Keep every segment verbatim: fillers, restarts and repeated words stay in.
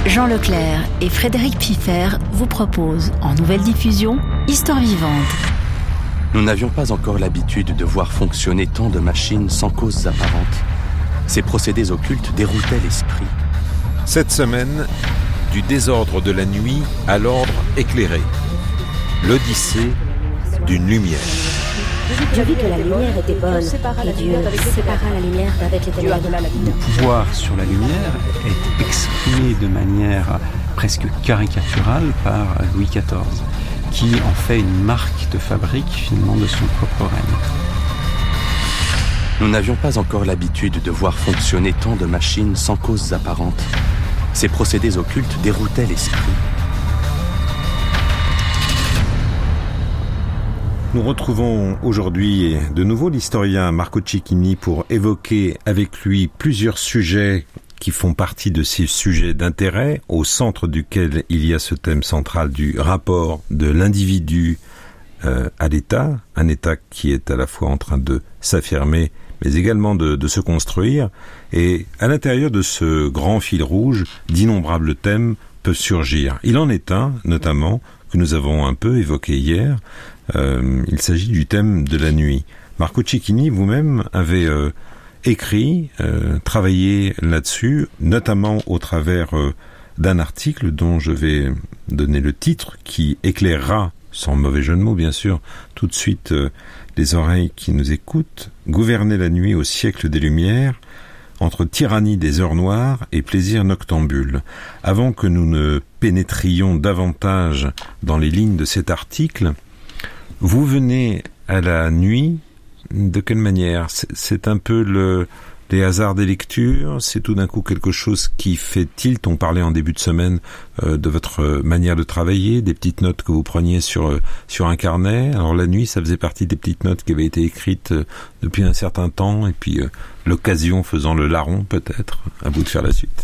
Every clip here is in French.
Jean Leclerc et Frédéric Piffer vous proposent en nouvelle diffusion Histoire vivante. Nous n'avions pas encore l'habitude de voir fonctionner tant de machines sans causes apparentes. Ces procédés occultes déroutaient l'esprit. Cette semaine, du désordre de la nuit à l'ordre éclairé. L'Odyssée d'une lumière. Dieu vit que la lumière était bonne, et Dieu sépara la lumière d'avec les ténèbres. Le pouvoir sur la lumière est exprimé de manière presque caricaturale par Louis quatorze, qui en fait une marque de fabrique finalement de son propre règne. Nous n'avions pas encore l'habitude de voir fonctionner tant de machines sans causes apparentes. Ces procédés occultes déroutaient l'esprit. Nous retrouvons aujourd'hui de nouveau l'historien Marco Cecchini pour évoquer avec lui plusieurs sujets qui font partie de ces sujets d'intérêt, au centre duquel il y a ce thème central du rapport de l'individu euh, à l'État, un État qui est à la fois en train de s'affirmer, mais également de, de se construire, et à l'intérieur de ce grand fil rouge, d'innombrables thèmes peuvent surgir. Il en est un, notamment, que nous avons un peu évoqué hier. Euh, il s'agit du thème de la nuit. Marco Cecchini, vous-même, avez euh, écrit, euh, travaillé là-dessus, notamment au travers euh, d'un article dont je vais donner le titre, qui éclairera, sans mauvais jeu de mots bien sûr, tout de suite euh, les oreilles qui nous écoutent. Gouverner la nuit au siècle des Lumières, entre tyrannie des heures noires et plaisir noctambule. Avant que nous ne pénétrions davantage dans les lignes de cet article, vous venez à la nuit, de quelle manière ? C'est, c'est un peu le, les hasards des lectures, c'est tout d'un coup quelque chose qui fait tilt. On parlait en début de semaine euh, de votre manière de travailler, des petites notes que vous preniez sur, euh, sur un carnet. Alors la nuit, ça faisait partie des petites notes qui avaient été écrites euh, depuis un certain temps, et puis euh, l'occasion faisant le larron peut-être, à vous de faire la suite.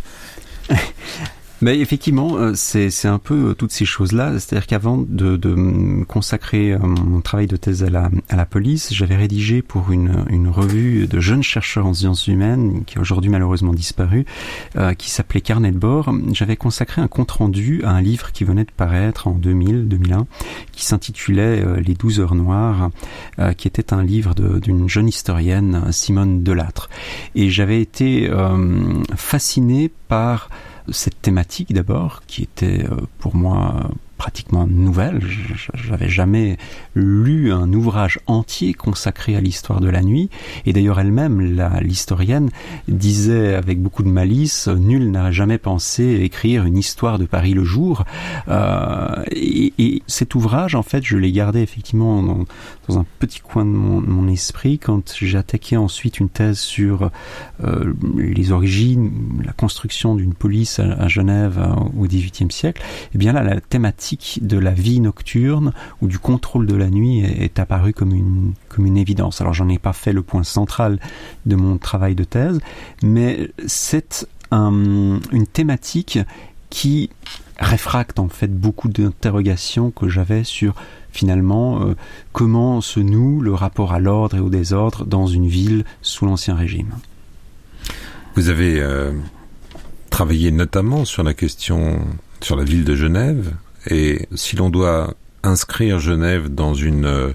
Ben effectivement, c'est, c'est un peu toutes ces choses-là. C'est-à-dire qu'avant de, de me consacrer mon travail de thèse à la, à la police, j'avais rédigé pour une, une revue de jeunes chercheurs en sciences humaines, qui a aujourd'hui malheureusement disparu, euh, qui s'appelait Carnet de bord. J'avais consacré un compte-rendu à un livre qui venait de paraître en deux mille, deux mille un, qui s'intitulait euh, Les douze heures noires, euh, qui était un livre de, d'une jeune historienne, Simone Delattre. Et j'avais été euh, fasciné par cette thématique d'abord, qui était pour moi pratiquement nouvelle. J'avais jamais lu un ouvrage entier consacré à l'histoire de la nuit, et d'ailleurs elle-même, la, l'historienne, disait avec beaucoup de malice, nul n'a jamais pensé écrire une histoire de Paris le jour. Euh, et, et cet ouvrage, en fait, je l'ai gardé effectivement dans, dans un petit coin de mon, de mon esprit quand j'ai attaqué ensuite une thèse sur euh, les origines, la construction d'une police à, à Genève au dix-huitième siècle. Et bien là, la thématique de la vie nocturne ou du contrôle de la nuit est, est apparue comme une, comme une évidence. Alors j'en ai pas fait le point central de mon travail de thèse, mais c'est un, une thématique qui réfracte en fait beaucoup d'interrogations que j'avais sur finalement euh, comment se noue le rapport à l'ordre et au désordre dans une ville sous l'Ancien Régime. Vous avez euh, travaillé notamment sur la question, sur la ville de Genève, et si l'on doit inscrire Genève dans une, euh,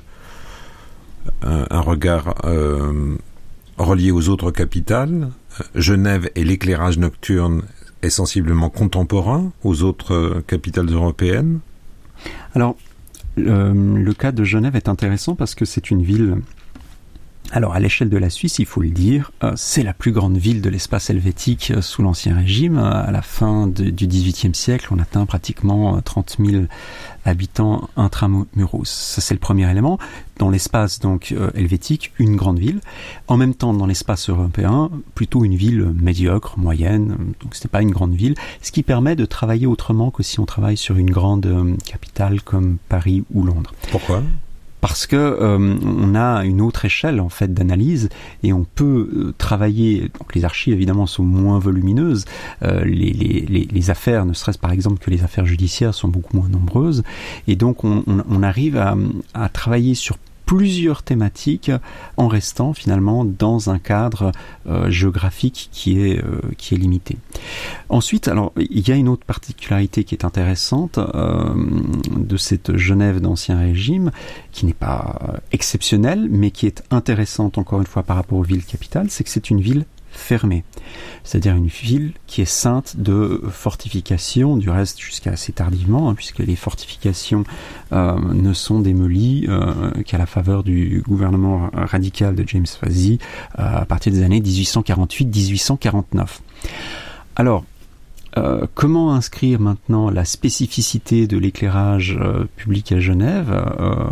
un, un regard euh, relié aux autres capitales, Genève et l'éclairage nocturne est sensiblement contemporain aux autres capitales européennes. Alors, le, le cas de Genève est intéressant parce que c'est une ville... Alors, à l'échelle de la Suisse, il faut le dire, euh, c'est la plus grande ville de l'espace helvétique euh, sous l'Ancien Régime. À la fin de, du dix-huitième siècle, on atteint pratiquement euh, trente mille habitants intramuros. Ça, c'est le premier élément. Dans l'espace donc euh, helvétique, une grande ville. En même temps, dans l'espace européen, plutôt une ville médiocre, moyenne. Donc, c'était pas une grande ville. Ce qui permet de travailler autrement que si on travaille sur une grande euh, capitale comme Paris ou Londres. Pourquoi ? Parce que euh, on a une autre échelle en fait d'analyse et on peut euh, travailler. Donc les archives évidemment sont moins volumineuses, euh, les, les, les, les affaires, ne serait-ce par exemple que les affaires judiciaires, sont beaucoup moins nombreuses, et donc on, on, on arrive à, à travailler sur plusieurs thématiques en restant finalement dans un cadre euh, géographique qui est, euh, qui est limité. Ensuite, alors, il y a une autre particularité qui est intéressante euh, de cette Genève d'Ancien Régime, qui n'est pas exceptionnelle, mais qui est intéressante encore une fois par rapport aux villes capitales, c'est que c'est une ville fermée. C'est-à-dire une ville qui est ceinte de fortifications, du reste jusqu'à assez tardivement, hein, puisque les fortifications euh, ne sont démolies euh, qu'à la faveur du gouvernement radical de James Fazee euh, à partir des années dix-huit cent quarante-huit dix-huit cent quarante-neuf. Alors, Euh, comment inscrire maintenant la spécificité de l'éclairage euh, public à Genève euh,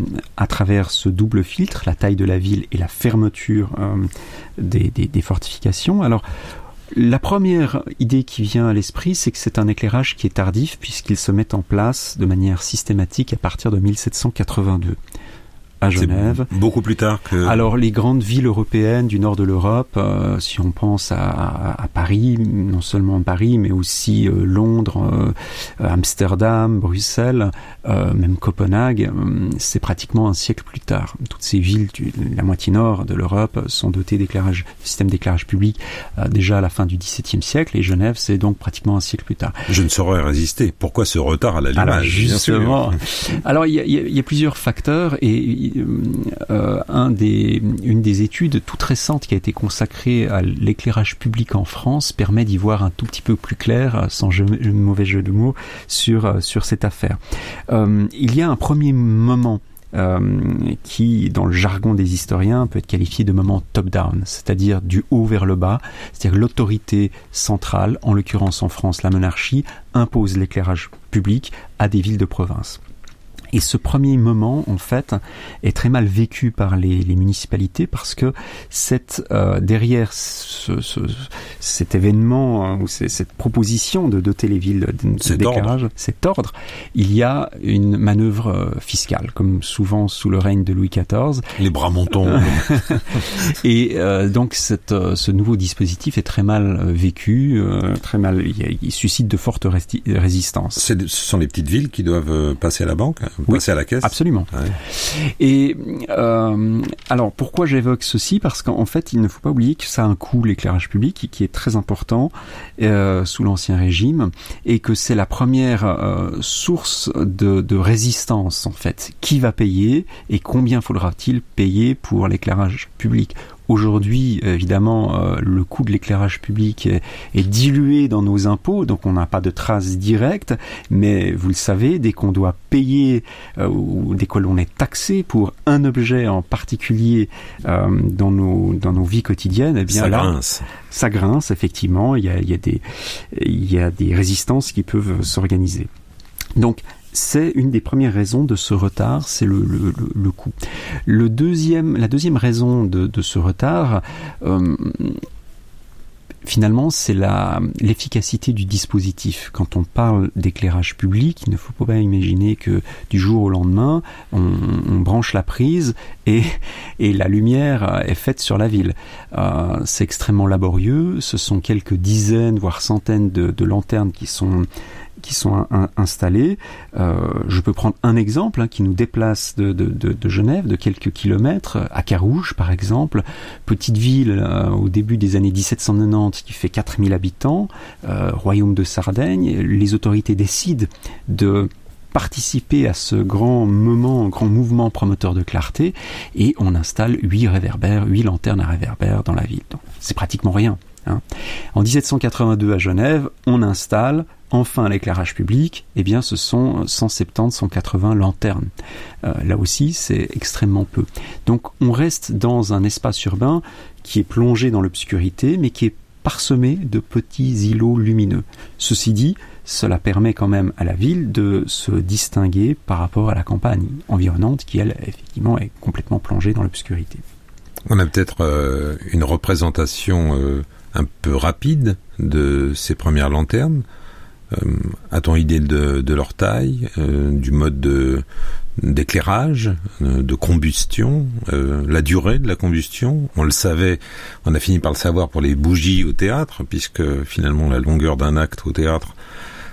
à travers ce double filtre, la taille de la ville et la fermeture euh, des, des, des fortifications? Alors, la première idée qui vient à l'esprit, c'est que c'est un éclairage qui est tardif puisqu'il se met en place de manière systématique à partir de mille sept cent quatre-vingt-deux. À Genève. C'est beaucoup plus tard que... Alors, les grandes villes européennes du nord de l'Europe, euh, si on pense à, à, à Paris, non seulement Paris, mais aussi euh, Londres, euh, Amsterdam, Bruxelles, euh, même Copenhague, euh, c'est pratiquement un siècle plus tard. Toutes ces villes, du, la moitié nord de l'Europe, sont dotées d'éclairage, système d'éclairage public euh, déjà à la fin du dixseptième siècle, et Genève, c'est donc pratiquement un siècle plus tard. Je ne saurais résister. Pourquoi ce retard à l'allumage? Alors, justement. Alors, il y a, il y a plusieurs facteurs, et Euh, un des, une des études toutes récentes qui a été consacrée à l'éclairage public en France permet d'y voir un tout petit peu plus clair, sans jeu, mauvais jeu de mots, sur, sur cette affaire. Euh, il y a un premier moment euh, qui, dans le jargon des historiens, peut être qualifié de moment top-down, c'est-à-dire du haut vers le bas, c'est-à-dire que l'autorité centrale, en l'occurrence en France la monarchie, impose l'éclairage public à des villes de province. Et ce premier moment, en fait, est très mal vécu par les, les municipalités parce que cette, euh, derrière ce, ce, cet événement hein, ou c'est, cette proposition de doter les villes d'éclairage, cet ordre, il y a une manœuvre euh, fiscale, comme souvent sous le règne de Louis quatorze. Les bras montants. Et euh, donc, cette, euh, ce nouveau dispositif est très mal euh, vécu, euh, très mal, il, il suscite de fortes resti- résistances. C'est, ce sont les petites villes qui doivent passer à la banque. Oui, passer à la caisse. Absolument. Ouais. Et euh, alors pourquoi j'évoque ceci? Parce qu'en fait, il ne faut pas oublier que ça a un coût, l'éclairage public, qui, qui est très important euh, sous l'Ancien Régime, et que c'est la première euh, source de, de résistance en fait. Qui va payer et combien faudra-t-il payer pour l'éclairage public? Aujourd'hui, évidemment, euh, le coût de l'éclairage public est, est dilué dans nos impôts, donc on n'a pas de traces directes, mais vous le savez, dès qu'on doit payer euh, ou dès que l'on est taxé pour un objet en particulier euh, dans, nos, dans nos vies quotidiennes, eh bien ça là, grince. Ça grince, effectivement, il y a, il y a des, il y a des résistances qui peuvent s'organiser. Donc, c'est une des premières raisons de ce retard, c'est le, le, le, le coût. Le deuxième, la deuxième raison de, de ce retard, euh, finalement, c'est la, l'efficacité du dispositif. Quand on parle d'éclairage public, il ne faut pas imaginer que du jour au lendemain, on, on branche la prise et, et la lumière est faite sur la ville. Euh, c'est extrêmement laborieux, ce sont quelques dizaines, voire centaines de, de lanternes qui sont qui sont un, installés. Euh, je peux prendre un exemple hein, qui nous déplace de, de, de, de Genève, de quelques kilomètres, à Carouge par exemple, petite ville euh, au début des années dix-sept cent quatre-vingt-dix qui fait quatre mille habitants, euh, royaume de Sardaigne. Les autorités décident de participer à ce grand moment, grand mouvement promoteur de clarté, et on installe huit réverbères, huit lanternes à réverbères dans la ville. Donc, c'est pratiquement rien. Hein. En dix-sept cent quatre-vingt-deux à Genève, on installe enfin l'éclairage public, eh bien ce sont cent soixante-dix à cent quatre-vingts lanternes. Euh, là aussi, c'est extrêmement peu. Donc on reste dans un espace urbain qui est plongé dans l'obscurité, mais qui est parsemé de petits îlots lumineux. Ceci dit, cela permet quand même à la ville de se distinguer par rapport à la campagne environnante qui, elle, effectivement, est complètement plongée dans l'obscurité. On a peut-être euh, une représentation euh, un peu rapide de ces premières lanternes. Euh, a-t-on idée de, de leur taille, euh, du mode de, d'éclairage, euh, de combustion, euh, la durée de la combustion? On le savait, on a fini par le savoir pour les bougies au théâtre, puisque finalement la longueur d'un acte au théâtre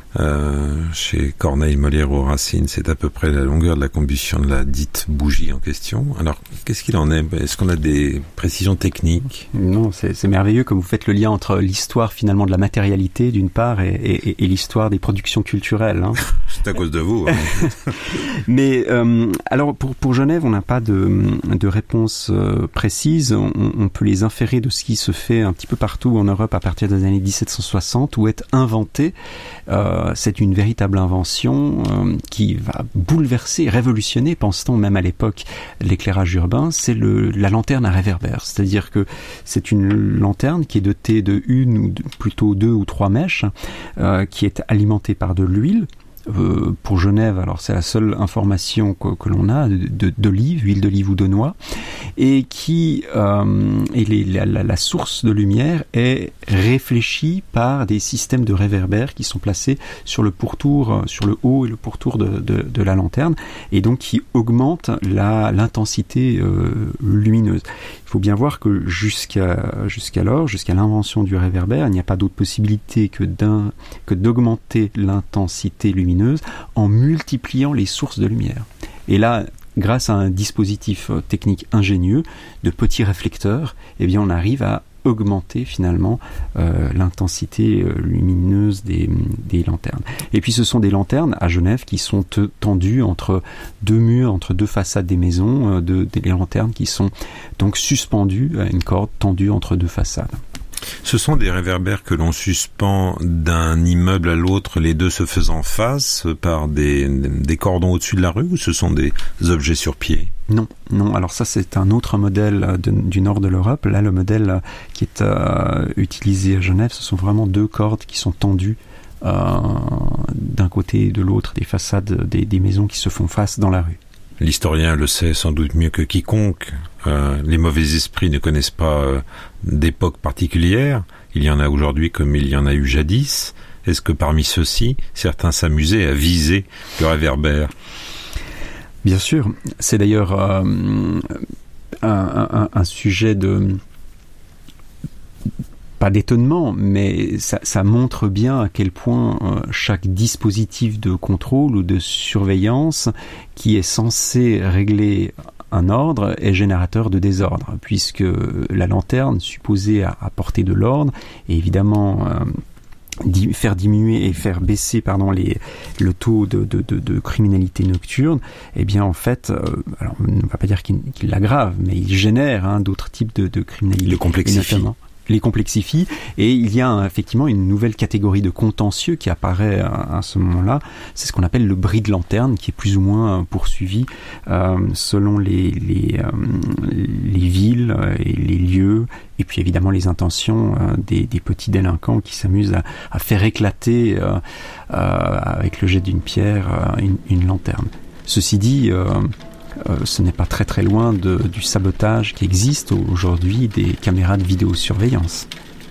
Euh, chez Corneille, Molière ou Racine, c'est à peu près la longueur de la combustion de la dite bougie en question. Alors, qu'est-ce qu'il en est? Est-ce qu'on a des précisions techniques? Non, c'est, c'est merveilleux comme vous faites le lien entre l'histoire finalement de la matérialité d'une part et, et, et l'histoire des productions culturelles. Hein. C'est à cause de vous. Hein. Mais euh, alors pour, pour Genève, on n'a pas de, de réponse euh, précise. On, on peut les inférer de ce qui se fait un petit peu partout en Europe à partir des années dix-sept cent soixante, où est inventé. Euh, c'est une véritable invention euh, qui va bouleverser, révolutionner, pense-t-on même à l'époque, l'éclairage urbain. C'est le, la lanterne à réverbère. C'est-à-dire que c'est une lanterne qui est dotée de une ou de, plutôt deux ou trois mèches, euh, qui est alimentée par de l'huile. Euh, pour Genève, alors c'est la seule information que, que l'on a, de, d'olive, huile d'olive ou de noix, et qui euh, et les, la, la, la source de lumière est réfléchie par des systèmes de réverbères qui sont placés sur le pourtour, sur le haut et le pourtour de, de, de la lanterne, et donc qui augmentent la, l'intensité euh, lumineuse. Il faut bien voir que jusqu'à, jusqu'alors, jusqu'à l'invention du réverbère, il n'y a pas d'autre possibilité que, d'un, que d'augmenter l'intensité lumineuse en multipliant les sources de lumière. Et là, grâce à un dispositif technique ingénieux de petits réflecteurs, eh bien, on arrive à augmenter finalement euh, l'intensité euh, lumineuse des, des lanternes. Et puis ce sont des lanternes à Genève qui sont te, tendues entre deux murs, entre deux façades des maisons, euh, de, des lanternes qui sont donc suspendues à une corde tendue entre deux façades. Ce sont des réverbères que l'on suspend d'un immeuble à l'autre, les deux se faisant face par des, des cordons au-dessus de la rue, ou ce sont des objets sur pied? Non, non. Alors ça, c'est un autre modèle de, du nord de l'Europe. Là, le modèle qui est euh, utilisé à Genève, ce sont vraiment deux cordes qui sont tendues euh, d'un côté et de l'autre des façades des, des maisons qui se font face dans la rue. L'historien le sait sans doute mieux que quiconque. Euh, les mauvais esprits ne connaissent pas euh, d'époque particulière. Il y en a aujourd'hui comme il y en a eu jadis. Est-ce que parmi ceux-ci, certains s'amusaient à viser le réverbère? Bien sûr. C'est d'ailleurs euh, un, un, un sujet de... pas d'étonnement, mais ça, ça montre bien à quel point euh, chaque dispositif de contrôle ou de surveillance qui est censé régler un ordre est générateur de désordre, puisque la lanterne, supposée apporter de l'ordre, et évidemment euh, di- faire diminuer et faire baisser pardon, les, le taux de, de, de, de criminalité nocturne, eh bien en fait, euh, alors on ne va pas dire qu'il, qu'il l'aggrave, mais il génère hein, d'autres types de, de criminalité. Il le complexifie. Les complexifie, et il y a effectivement une nouvelle catégorie de contentieux qui apparaît à, à ce moment-là. C'est ce qu'on appelle le bris de lanterne, qui est plus ou moins poursuivi euh, selon les, les, euh, les villes et les lieux, et puis évidemment les intentions euh, des, des petits délinquants qui s'amusent à, à faire éclater euh, euh, avec le jet d'une pierre euh, une, une lanterne. Ceci dit, euh, Euh, ce n'est pas très très loin de, du sabotage qui existe aujourd'hui des caméras de vidéosurveillance.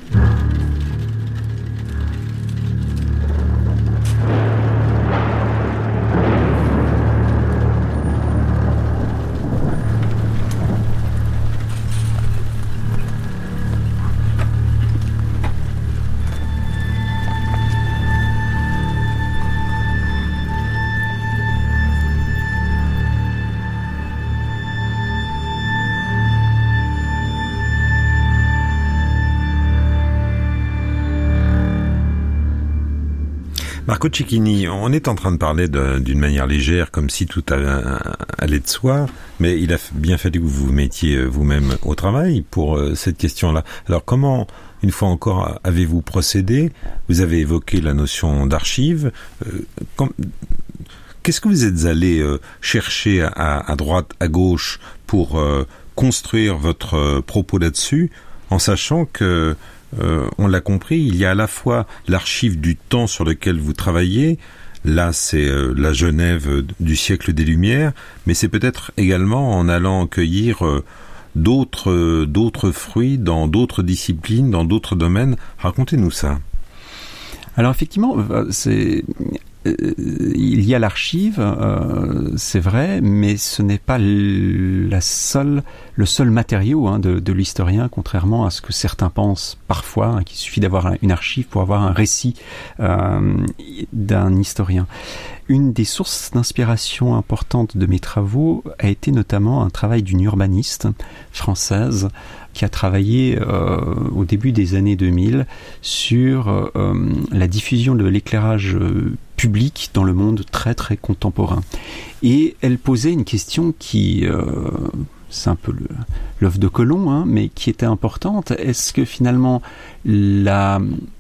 Marco Cecchini, on est en train de parler de, d'une manière légère, comme si tout allait de soi, mais il a bien fallu que vous vous mettiez vous-même au travail pour euh, cette question-là. Alors comment, une fois encore, avez-vous procédé? Vous avez évoqué la notion d'archive. Euh, com- qu'est-ce que vous êtes allé euh, chercher à, à droite, à gauche, pour euh, construire votre euh, propos là-dessus, en sachant que Euh, on l'a compris, il y a à la fois l'archive du temps sur lequel vous travaillez, là c'est euh, la Genève du siècle des Lumières, mais c'est peut-être également en allant cueillir euh, d'autres, euh, d'autres fruits dans d'autres disciplines, dans d'autres domaines. Racontez-nous ça. Alors effectivement, c'est... euh, il y a l'archive, euh, c'est vrai, mais ce n'est pas la seule, le seul matériau hein, de, de l'historien, contrairement à ce que certains pensent parfois, hein, qu'il suffit d'avoir une archive pour avoir un récit euh, d'un historien. Une des sources d'inspiration importantes de mes travaux a été notamment un travail d'une urbaniste française qui a travaillé euh, au début des années deux mille sur euh, la diffusion de l'éclairage euh, public dans le monde très très contemporain. Et elle posait une question qui... Euh, c'est un peu le, l'œuf de Colomb, hein, mais qui était importante. Est-ce que finalement la,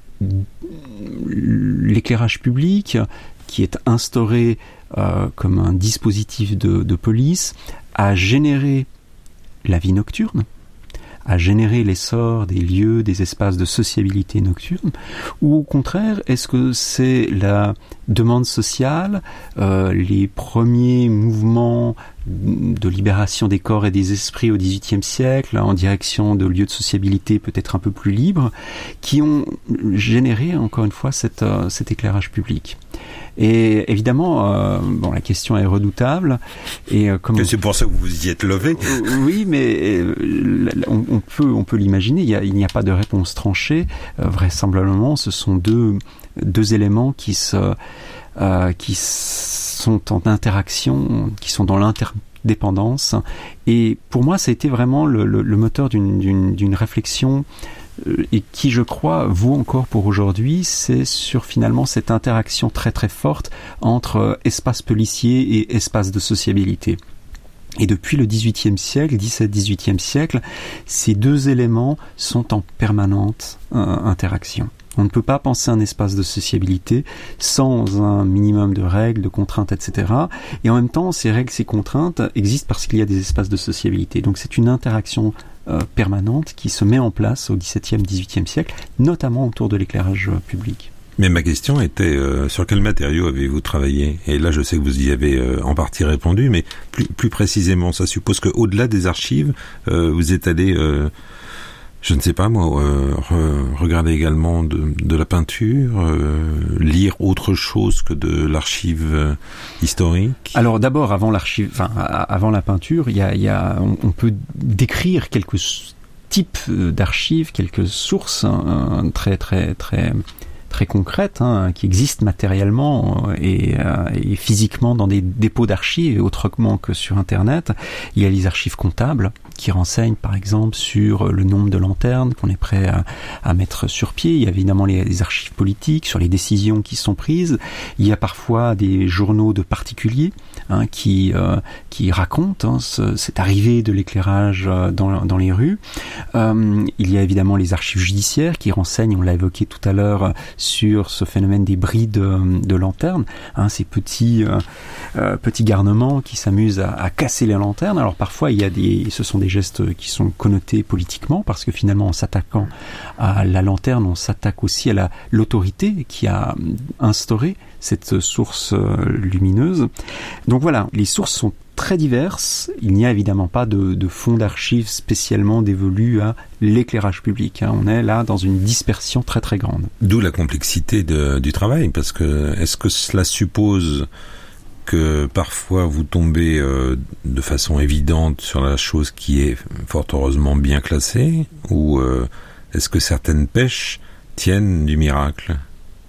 l'éclairage public, qui est instauré euh, comme un dispositif de, de police, a généré la vie nocturne, a généré l'essor des lieux, des espaces de sociabilité nocturne, ou au contraire, est-ce que c'est la demande sociale, euh, les premiers mouvements de libération des corps et des esprits au dix-huitième siècle, en direction de lieux de sociabilité peut-être un peu plus libres, qui ont généré, encore une fois, cette, euh, cet éclairage public. Et évidemment, euh, bon, la question est redoutable. Et euh, comme c'est pour ça que vous vous y êtes levé. Euh, oui, mais euh, on, on peut, on peut l'imaginer. Il y a, il n'y a pas de réponse tranchée. Euh, vraisemblablement, ce sont deux, deux éléments qui se, euh, qui sont en interaction, qui sont dans l'interdépendance. Et pour moi, ça a été vraiment le, le, le moteur d'une, d'une, d'une réflexion. Et qui, je crois, vaut encore pour aujourd'hui, c'est sur finalement cette interaction très très forte entre espace policier et espace de sociabilité. Et depuis le dix-huitième siècle, dix-septième dix-huitième siècle, ces deux éléments sont en permanente euh, interaction. On ne peut pas penser un espace de sociabilité sans un minimum de règles, de contraintes, et cetera. Et en même temps, ces règles, ces contraintes existent parce qu'il y a des espaces de sociabilité. Donc c'est une interaction euh, permanente qui se met en place au dix-septième dix-huitième siècle, notamment autour de l'éclairage euh, public. Mais ma question était, euh, sur quel matériau avez-vous travaillé ? Et là, je sais que vous y avez euh, en partie répondu, mais plus, plus précisément, ça suppose qu'au-delà des archives, euh, vous êtes allé... Euh, Je ne sais pas moi, euh, re, regarder également de, de la peinture, euh, lire autre chose que de l'archive euh, historique. Alors d'abord, avant l'archive, enfin avant la peinture, il y a, il y a, on, on peut décrire quelques types d'archives, quelques sources hein, très très très très concrètes hein, qui existent matériellement et, euh, et physiquement dans des dépôts d'archives, autrement que sur Internet. Il y a les archives comptables qui renseignent par exemple sur le nombre de lanternes qu'on est prêt à, à mettre sur pied. Il y a évidemment les, les archives politiques sur les décisions qui sont prises. Il y a parfois des journaux de particuliers hein, qui, euh, qui racontent hein, ce, cette arrivée de l'éclairage dans, dans les rues. Euh, il y a évidemment les archives judiciaires qui renseignent, on l'a évoqué tout à l'heure, sur ce phénomène des bris de, de lanternes, hein, ces petits, euh, euh, petits garnements qui s'amusent à, à casser les lanternes. Alors parfois, il y a des, ce sont des gestes qui sont connotés politiquement, parce que finalement, en s'attaquant à la lanterne, on s'attaque aussi à la, l'autorité qui a instauré cette source euh, lumineuse. Donc voilà, les sources sont très diverses. Il n'y a évidemment pas de, de fonds d'archives spécialement dévolus à l'éclairage public. Hein. On est là dans une dispersion très très grande. D'où la complexité de, du travail, parce que est-ce que cela suppose que parfois vous tombez euh, de façon évidente sur la chose qui est fort heureusement bien classée, ou euh, est-ce que certaines pêches tiennent du miracle ?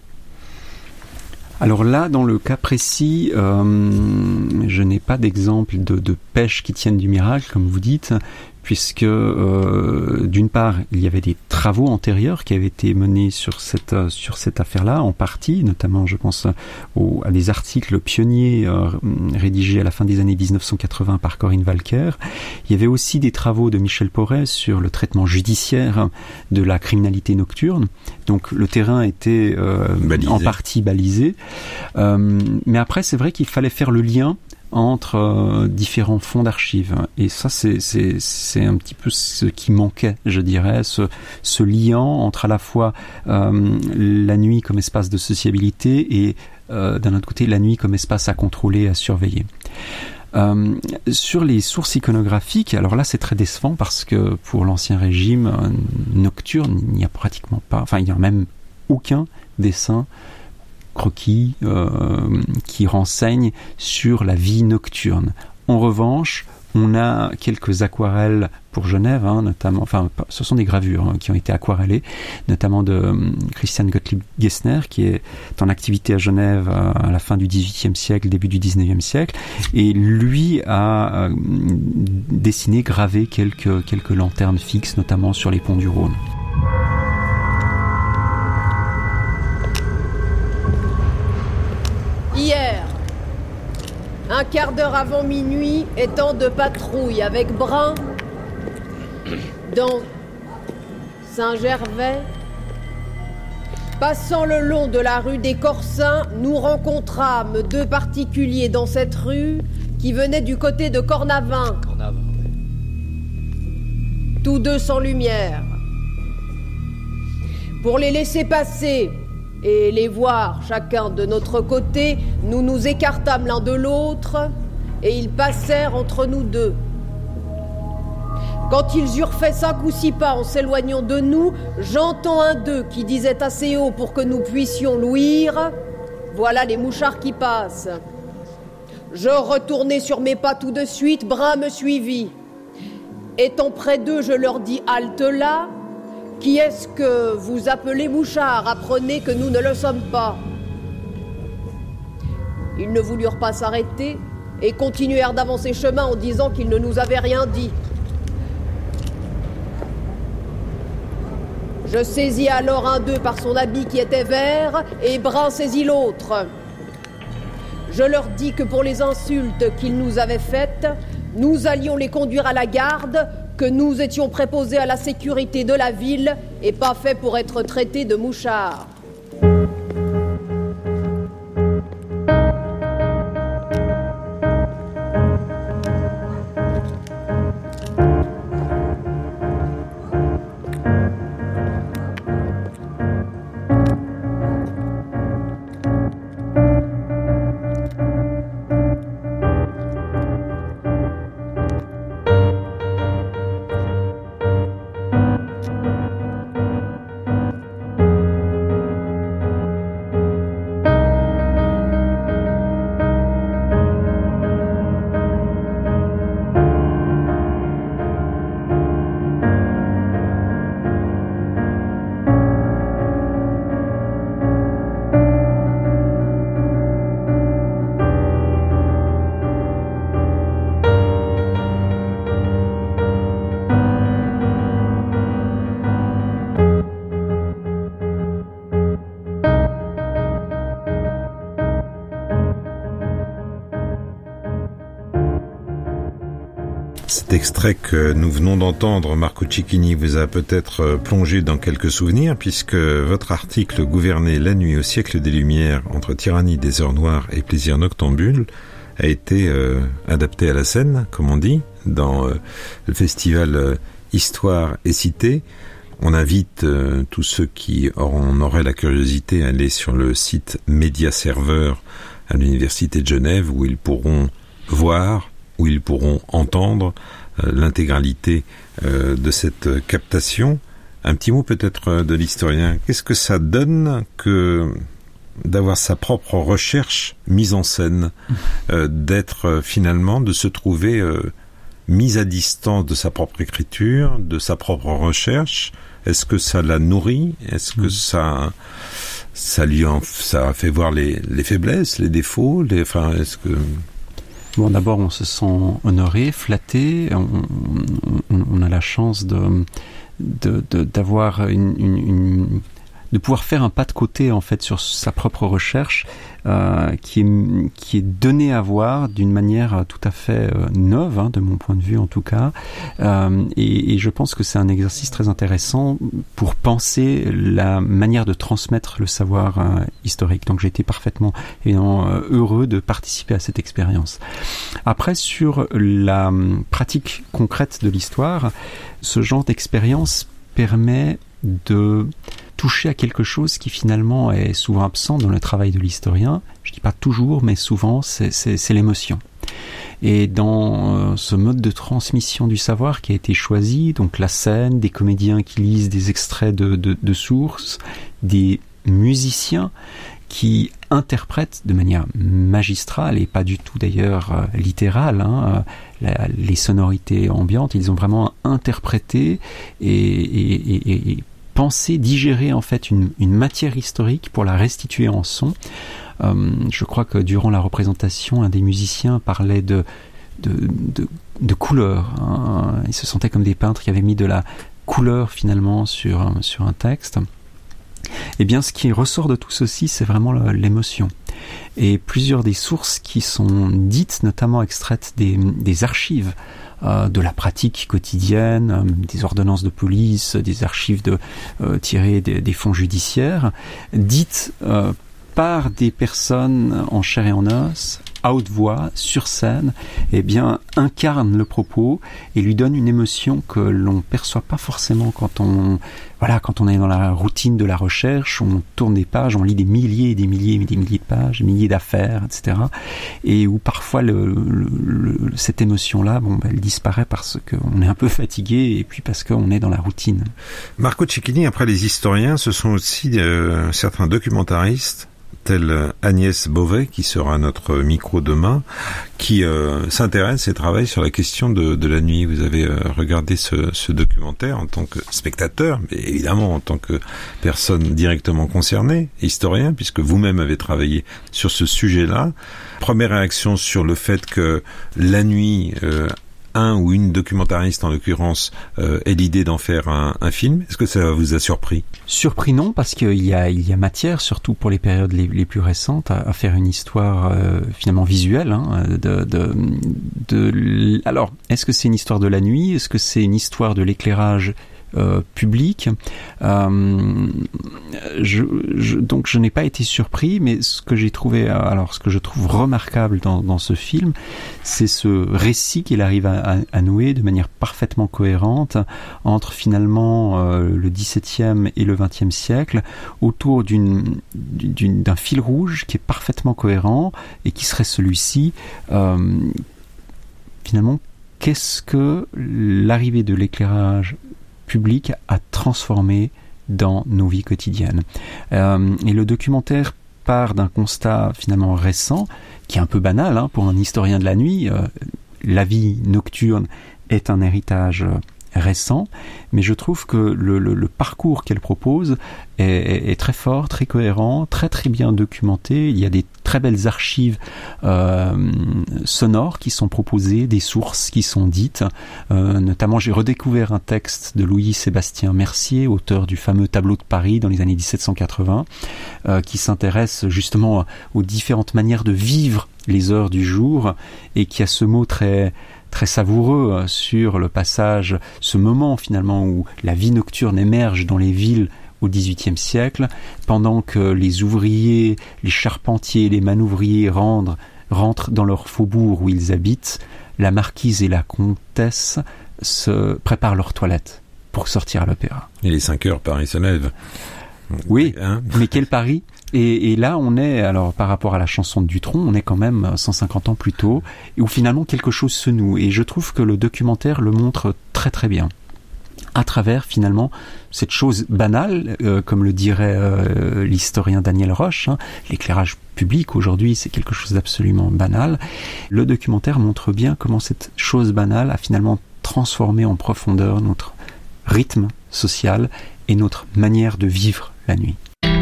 Alors là, dans le cas précis, euh, je n'ai pas d'exemple de, de pêche qui tiennent du miracle, comme vous dites, puisque euh, d'une part, il y avait des travaux antérieurs qui avaient été menés sur cette sur cette affaire-là, en partie, notamment, je pense, au, à des articles pionniers euh, rédigés à la fin des années dix-neuf cent quatre-vingts par Corinne Walker. Il y avait aussi des travaux de Michel Porret sur le traitement judiciaire de la criminalité nocturne. Donc le terrain était euh, en partie balisé. Euh, mais après, c'est vrai qu'il fallait faire le lien entre euh, différents fonds d'archives. Et ça, c'est, c'est, c'est un petit peu ce qui manquait, je dirais, ce, ce lien entre à la fois euh, la nuit comme espace de sociabilité et euh, d'un autre côté, la nuit comme espace à contrôler, à surveiller. Euh, sur les sources iconographiques, alors là c'est très décevant parce que pour l'ancien régime euh, nocturne, il n'y a pratiquement pas, enfin il n'y a même aucun dessin croquis euh, qui renseignent sur la vie nocturne. En revanche, on a quelques aquarelles pour Genève, hein, notamment, enfin, ce sont des gravures hein, qui ont été aquarellées, notamment de euh, Christian Gottlieb Gessner, qui est en activité à Genève euh, à la fin du dix-huitième siècle, début du dix-neuvième siècle, et lui a euh, dessiné, gravé quelques, quelques lanternes fixes, notamment sur les ponts du Rhône. Hier, un quart d'heure avant minuit, étant de patrouille avec Brun dans Saint-Gervais, passant le long de la rue des Corsins, nous rencontrâmes deux particuliers dans cette rue qui venaient du côté de Cornavin. Cornavin. Tous deux sans lumière. Pour les laisser passer et les voir chacun de notre côté, nous nous écartâmes l'un de l'autre et ils passèrent entre nous deux. Quand ils eurent fait cinq ou six pas en s'éloignant de nous, j'entends un d'eux qui disait assez haut pour que nous puissions l'ouïr: « Voilà les mouchards qui passent. » Je retournai sur mes pas tout de suite, Brun me suivit. Étant près d'eux, je leur dis: « Halte là. Qui est-ce que vous appelez mouchard? Apprenez que nous ne le sommes pas. » Ils ne voulurent pas s'arrêter et continuèrent d'avancer chemin en disant qu'ils ne nous avaient rien dit. Je saisis alors un d'eux par son habit qui était vert et Brun saisit l'autre. Je leur dis que pour les insultes qu'ils nous avaient faites, nous allions les conduire à la garde, que nous étions préposés à la sécurité de la ville et pas faits pour être traités de mouchards. Cet extrait que nous venons d'entendre, Marco Cicchini, vous a peut-être plongé dans quelques souvenirs, puisque votre article « Gouverner la nuit au siècle des Lumières entre tyrannie des heures noires et plaisir noctambule » a été euh, adapté à la scène, comme on dit, dans euh, le festival euh, Histoire et Cité. On invite euh, tous ceux qui en auraient la curiosité à aller sur le site Média Serveur à l'Université de Genève, où ils pourront voir, où ils pourront entendre euh, l'intégralité euh, de cette captation. Un petit mot peut-être de l'historien. Qu'est-ce que ça donne que d'avoir sa propre recherche mise en scène, euh, d'être euh, finalement, de se trouver euh, mise à distance de sa propre écriture, de sa propre recherche? Est-ce que ça la nourrit? Est-ce que ça, ça lui en, ça fait voir les, les faiblesses, les défauts, les, enfin, est-ce que... Bon, d'abord, on se sent honoré, flatté. On, on, on a la chance de, de, de d'avoir une, une, une, de pouvoir faire un pas de côté en fait sur sa propre recherche, euh, qui est qui est donnée à voir d'une manière tout à fait euh, neuve, hein, de mon point de vue en tout cas. Euh, et, et je pense que c'est un exercice très intéressant pour penser la manière de transmettre le savoir euh, historique. Donc j'ai été parfaitement évidemment euh, heureux de participer à cette expérience. Après, sur la euh, pratique concrète de l'histoire, ce genre d'expérience permet de toucher à quelque chose qui finalement est souvent absent dans le travail de l'historien. Je dis pas toujours, mais souvent, c'est, c'est, c'est l'émotion. Et dans euh, ce mode de transmission du savoir qui a été choisi, donc la scène, des comédiens qui lisent des extraits de, de, de sources, des musiciens qui interprète de manière magistrale et pas du tout d'ailleurs euh, littérale hein, euh, la, les sonorités ambiantes. Ils ont vraiment interprété et, et, et, et pensé, digéré en fait une, une matière historique pour la restituer en son. Euh, je crois que durant la représentation, un des musiciens parlait de de, de, de couleurs. Hein. Ils se sentaient comme des peintres qui avaient mis de la couleur finalement sur, sur un texte. Eh bien, ce qui ressort de tout ceci, c'est vraiment l'émotion. Et plusieurs des sources qui sont dites, notamment extraites des, des archives euh, de la pratique quotidienne, euh, des ordonnances de police, des archives de, euh, tirées des, des fonds judiciaires, dites euh, par des personnes en chair et en os, à haute voix, sur scène, eh bien, incarne le propos et lui donne une émotion que l'on perçoit pas forcément quand on, voilà, quand on est dans la routine de la recherche, on tourne des pages, on lit des milliers et des milliers et des milliers de pages, des milliers d'affaires, et cetera. Et où parfois le, le, le, cette émotion-là, bon, ben, elle disparaît parce qu'on est un peu fatigué et puis parce qu'on est dans la routine. Marco Cecchini, après les historiens, ce sont aussi euh, certains documentaristes telle Agnès Beauvais, qui sera notre micro demain, qui euh, s'intéresse et travaille sur la question de, de la nuit. Vous avez euh, regardé ce, ce documentaire en tant que spectateur, mais évidemment en tant que personne directement concernée, historien, puisque vous-même avez travaillé sur ce sujet-là. Première réaction sur le fait que la nuit... Euh, un ou une documentariste en l'occurrence euh, ait l'idée d'en faire un, un film. Est-ce que ça vous a surpris ? Surpris non, parce qu'il y a, il y a matière, surtout pour les périodes les, les plus récentes, à, à faire une histoire euh, finalement visuelle. Hein, de, de, de, alors, est-ce que c'est une histoire de la nuit ? Est-ce que c'est une histoire de l'éclairage Euh, public. Euh, je, je, donc je n'ai pas été surpris, mais ce que j'ai trouvé, alors ce que je trouve remarquable dans, dans ce film, c'est ce récit qu'il arrive à, à, à nouer de manière parfaitement cohérente entre finalement euh, le dix-septième et le vingtième siècle, autour d'une, d'une, d'un fil rouge qui est parfaitement cohérent et qui serait celui-ci. Euh, finalement, qu'est-ce que l'arrivée de l'éclairage public a transformé dans nos vies quotidiennes. Euh, et le documentaire part d'un constat finalement récent, qui est un peu banal hein, pour un historien de la nuit. Euh, la vie nocturne est un héritage récent, mais je trouve que le, le, le parcours qu'elle propose est, est, est très fort, très cohérent, très très bien documenté. Il y a des très belles archives euh, sonores qui sont proposées, des sources qui sont dites. Euh, notamment, j'ai redécouvert un texte de Louis-Sébastien Mercier, auteur du fameux Tableau de Paris dans les années dix-sept cent quatre-vingts, euh, qui s'intéresse justement aux différentes manières de vivre les heures du jour et qui a ce mot très très savoureux sur le passage, ce moment finalement où la vie nocturne émerge dans les villes au dix-huitième siècle, pendant que les ouvriers, les charpentiers, les manouvriers rentrent, rentrent dans leur faubourg où ils habitent, la marquise et la comtesse se préparent leur toilette pour sortir à l'opéra. Et les cinq heures, Paris se lève. Oui, hein mais quel Paris ? Et, et là, on est, alors par rapport à la chanson de Dutronc, on est quand même cent cinquante ans plus tôt, et où finalement quelque chose se noue. Et je trouve que le documentaire le montre très très bien, à travers finalement cette chose banale, euh, comme le dirait euh, l'historien Daniel Roche, hein, l'éclairage public aujourd'hui c'est quelque chose d'absolument banal. Le documentaire montre bien comment cette chose banale a finalement transformé en profondeur notre rythme social et notre manière de vivre la nuit.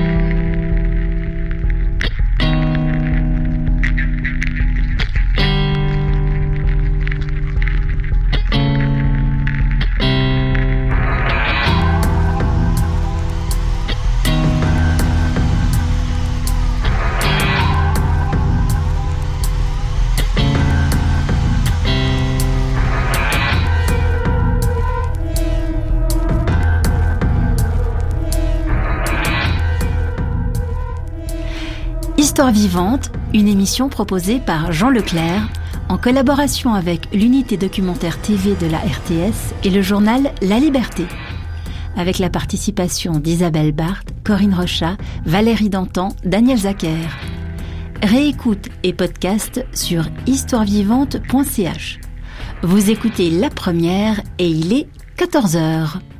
Histoire vivante, une émission proposée par Jean Leclerc en collaboration avec l'unité documentaire T V de la R T S et le journal La Liberté, avec la participation d'Isabelle Barthes, Corinne Rochat, Valérie Dantan, Daniel Zacher. Réécoute et podcast sur histoire vivante point c h. Vous écoutez La Première et il est quatorze heures.